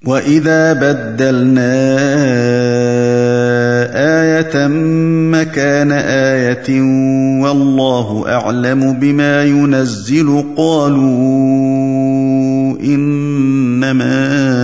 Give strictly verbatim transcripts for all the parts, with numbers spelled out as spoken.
وَإِذَا بَدَّلْنَا آيَةً مَكَانَ آيَةٍ وَاللَّهُ أَعْلَمُ بِمَا يُنَزِّلُ قَالُوا إِنَّمَا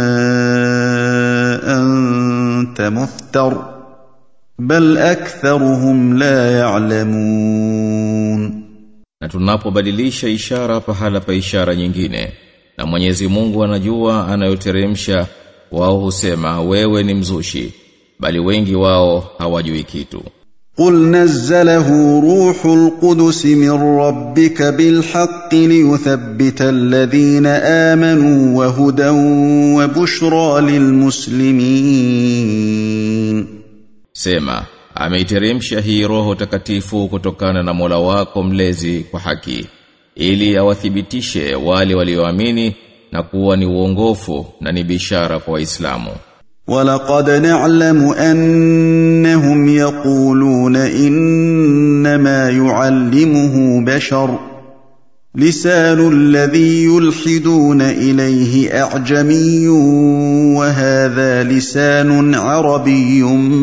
أَنْتَ مُفْتَرٍ بَلْ أَكْثَرُهُمْ لَا يَعْلَمُونَ. Na tunapobadilisha ishara pahala pa ishara nyingine, na Mwenyezi Mungu anajua anayoteremsha, wao husema wewe ni mzushi, bali wengi wao hawajui kitu. قُلْ نَزَّلَهُ رُوحُ الْقُدُسِ مِنْ رَبِّكَ بِالْحَقِّ لِيُثَبِّتَ الَّذِينَ آمَنُوا وَهُدًى وَبُشْرَى لِلْمُسْلِمِينَ. Sema, ameiteremsha hii Roho Takatifu kutokana na Mola wako mlezi kwa haki, ili awathibitishe wale walioamini na kuwa ni uongofu na ni bishara kwa Waislamu. وَلَقَدْ نَعْلَمُ أَنَّهُمْ يَقُولُونَ إِنَّمَا يُعَلِّمُهُ بَشَرٌ لِسَانُ الَّذِي يُلْحِدُونَ إِلَيْهِ أَعْجَمِيٌّ وَهَذَا لِسَانٌ عَرَبِيٌّ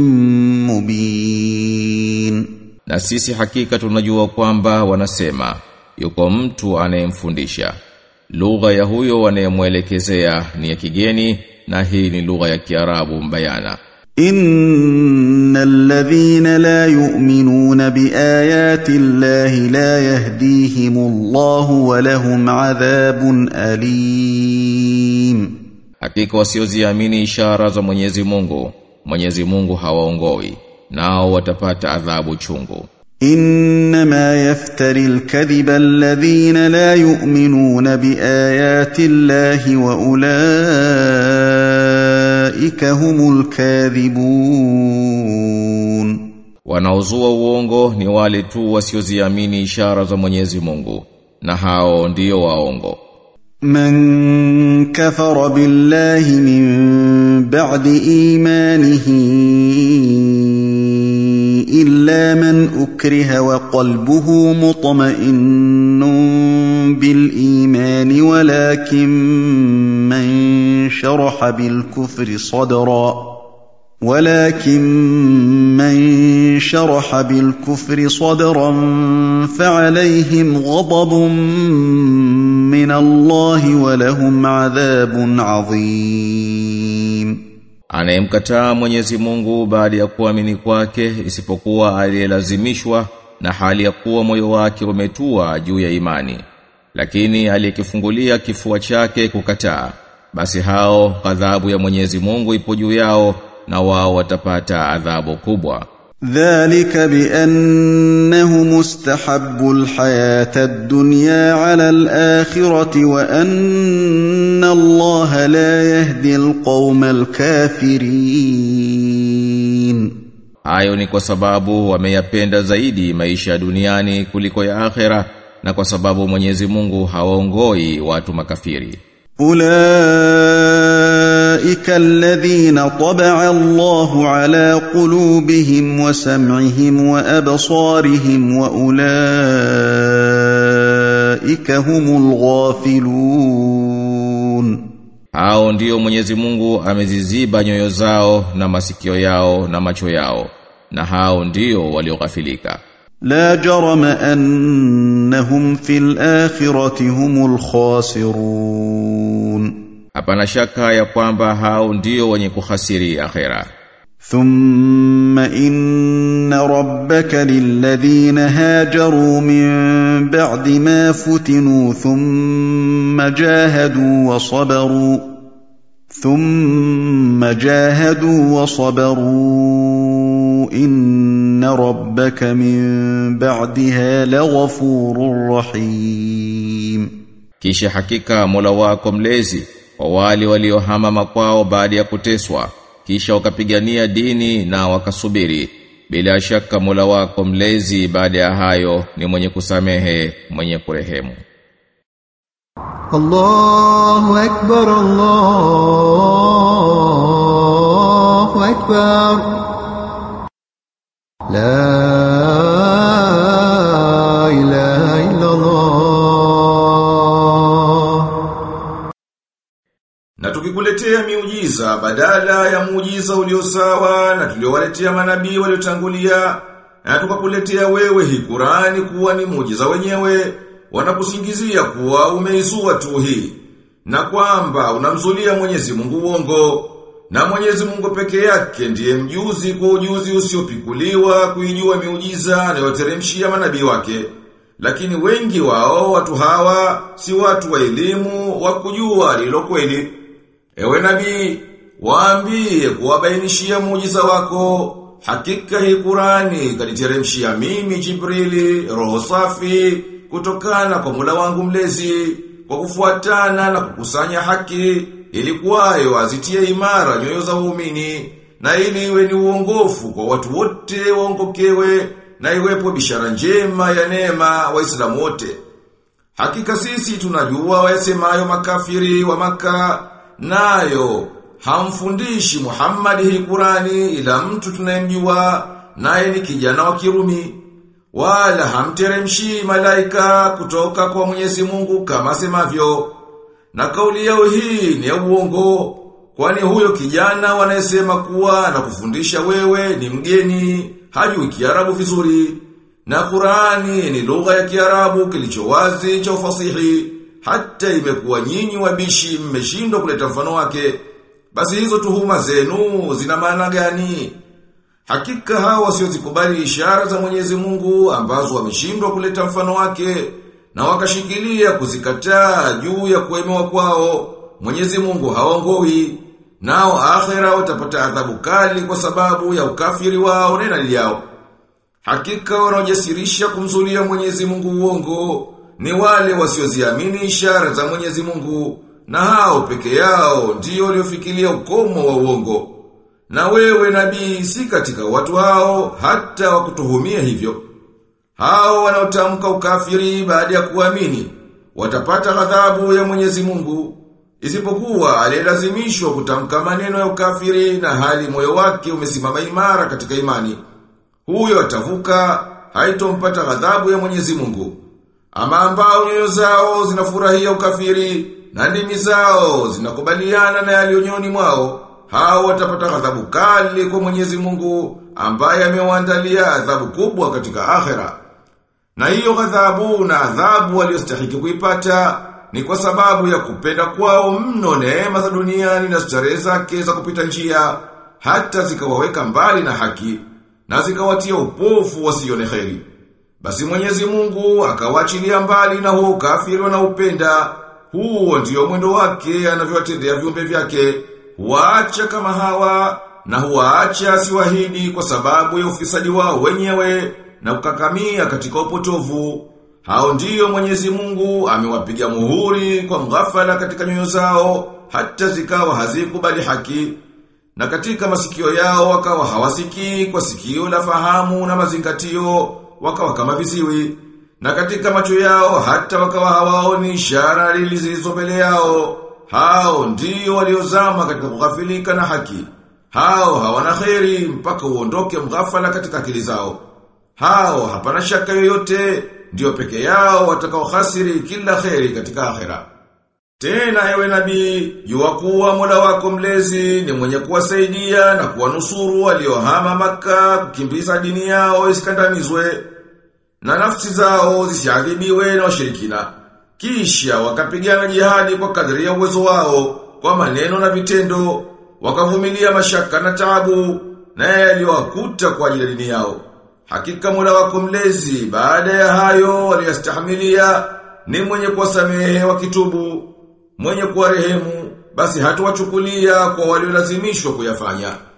مُبِينٌ. Na sisi hakika tunajua kwamba wanasema yuko mtu anayemfundisha. Lugha ya huyo wanayemwelekezea ni ya kigeni, na hii ni lugha ya Kiarabu mbayana. Innal ladhina la yu'minuna biayati Allahi la yahdihimullahu wa lahum adhabun alim. Hakika wasioziamini ishara za Mwenyezi Mungu, Mwenyezi Mungu hawaongoi, nao watapata adhabu chungu. إنما يفتري الكذب الذين لا يؤمنون بآيات الله وأولئك هم الكاذبون. Wanaozua uongo ni wale tu wasioziamini ishara za Mwenyezi Mungu, na hao ndio waongo. من كفر بالله من بعد إيمانه إلا من أكره وقلبه مطمئن بالإيمان ولكن من شرح بالكفر صدرا ولكن من شرح بالكفر صدرا فعليهم غضب من الله ولهم عذاب عظيم. Anayemkataa Mwenyezi Mungu baada ya kuamini kwake isipokuwa aliyelazimishwa, na hali ya kuwa moyo wake umetua juu ya imani, lakini aliyekifungulia kifua chake kukataa, basi hao adhabu ya Mwenyezi Mungu ipo juu yao, na wao watapata adhabu kubwa. ذلك بأنه مستحب الحياة الدنيا على الآخرة وأن الله لا يهدي القوم الكافرين. Hayo ni kwa sababu wameyapenda zaidi maisha duniani kuliko ya akhera, na kwa sababu Mwenyezi Mungu hawaongoi watu makafiri. أولئك الذين طبع الله على قلوبهم وسمعهم وأبصارهم وأولئك هم الغافلون. Hao ndio Mwenyezi Mungu ameziziba nyoyo zao na masikio yao na macho yao, na hao ndio walioghafilika. لا جرم أنهم في الآخرة هم الخاسرون. Hapana shaka ya kwamba hao ndio wenye kukhasiri akhera. ثم إن ربك للذين هاجروا من بعد ما فتنوا ثم جاهدوا وصبروا ثم جاهدوا وصبروا إن ربك من بعدها لغفور رحيم. Kisha hakika Mola wako mlezi wa wale waliohama makwao baada ya kuteswa, kisha wakapigania dini na wakasubiri, bila shaka Mola wako mlezi baada ya hayo ni mwenye kusamehe, mwenye kurehemu. Allahu akbar, Allahu akbar. La ilaha illa Allah. Na tukikuletea miujiza miujiza badala ya muujiza uliosawa na tuliowaletea manabii waliotangulia na tukakuletea wewe hii Qur'ani kuwa ni muujiza wenyewe, wanakusingizia kuwa umeizua tu hii na kwamba unamzulia Mwenyezi Mungu uongo, na Mwenyezi Mungu peke yake ndiye mjuzi kwa ujuzi usiopikuliwa kuijua miujiza anayoteremshia manabii wake. Lakini wengi wao watu hawa si watu wa elimu wa kujua lilo kweli. Ewe nabii, waambie kuwabainishia muujiza wako, hakika hii Qur'ani kaniteremshia mimi Jibrili roho safi kutokana kwa Mola wangu mlezi, kwa kufuatana na kukusanya haki, ili kwayo azitie imara nyoyo za waumini, na ili iwe ni uongofu kwa watu wote waongokewe, na iwepo bishara njema ya neema waislamu wote. Hakika sisi tunajua wayasemayo makafiri wa Maka, nayo hamfundishi Muhammad hii Qur'ani ila mtu tunayemjua, naye ni kijana wa Kirumi, wala hamteremshi malaika kutoka kwa Mwenyezi Mungu kama semavyo. Na kauli yao hii ni ya uongo, kwani huyo kijana wanayesema kuwa na kufundisha wewe ni mgeni, hajui Kiarabu vizuri. Na Qur'ani ni lugha ya Kiarabu kilicho wazi cha ufasihi, hata imekuwa nyinyi wabishi mmeshindwa kuleta mfano wake. Basi hizo tuhuma zenu zina maana gani? Hakika hawa wasiozikubali ishara za Mwenyezi Mungu ambazo wameshindwa kuleta mfano wake na wakashikilia kuzikataa juu ya kuemewa kwao, Mwenyezi Mungu haongoi, nao akhera watapata adhabu kali kwa sababu ya ukafiri wao na nali yao. Hakika wanaojasirisha kumzulia Mwenyezi Mungu uongo ni wale wasioziamini ishara za Mwenyezi Mungu, na hao peke yao ndio waliofikiria ukomo wa uongo. Na wewe nabii si katika watu hao hata wakutuhumia hivyo. Hao wanaotamka ukafiri baada ya kuamini watapata ghadhabu ya Mwenyezi Mungu, isipokuwa aliyelazimishwa kutamka maneno ya ukafiri na hali moyo wake umesimama imara katika imani. Huyo atavuka, haitompata ghadhabu ya Mwenyezi Mungu. Ama ambao nyoyo zao zinafurahia ukafiri na ndimi zao zinakubaliana na yaliyonyoni mwao, hao watapata ghadhabu kali kwa Mwenyezi Mungu ambaye amewaandalia adhabu kubwa katika akhera. Na hiyo ghadhabu na adhabu waliyostahili kuipata ni kwa sababu ya kupenda kwao mno neema za duniani na starehe zake za kupita njia, hata zikawaweka mbali na haki na zikawatia upofu wasione kheri. Basi Mwenyezi Mungu akawaachilia mbali na huo kafiri wanaupenda. Huo ndio mwendo wake anavyowatendea viumbe vyake, huacha kama hawa na huacha siwahidi kwa sababu ya ufisadi wao wenyewe na kukakamia katika upotovu. Hao ndio Mwenyezi Mungu amewapiga muhuri kwa mghafala katika nyoyo zao, hata zikawa hazikubali haki, na katika masikio yao wakawa hawasikii kwa sikio la fahamu na mazingatio, wakawa kama viziwi, na katika macho yao hata wakawa hawaoni ishara zilizo mbele yao. Hao ndio waliozama katika kughafilika na haki. Hao hawana kheri mpaka uondoke mghafala katika akili zao. Hao hapana shaka yoyote ndio peke yao watakao khasiri kila kheri katika akhera. Tena ewe nabii, jua kuwa Mola wako mlezi ni mwenye kuwasaidia na kuwanusuru waliohama Maka kukimbiza dini yao isikandamizwe na nafsi zao zisiadhibiwe na washirikina. Kisha wakapigana jihadi kwa kadri ya uwezo wao, kwa maneno na vitendo, wakavumilia mashaka na taabu na yaliyowakuta kwa ajili ya dini yao. Hakika Mola wako mlezi baada ya hayo waliyastahimilia ni mwenye kuwasamehe wakitubu, mwenye kuwarehemu, basi hatuwachukulia kwa waliolazimishwa kuyafanya.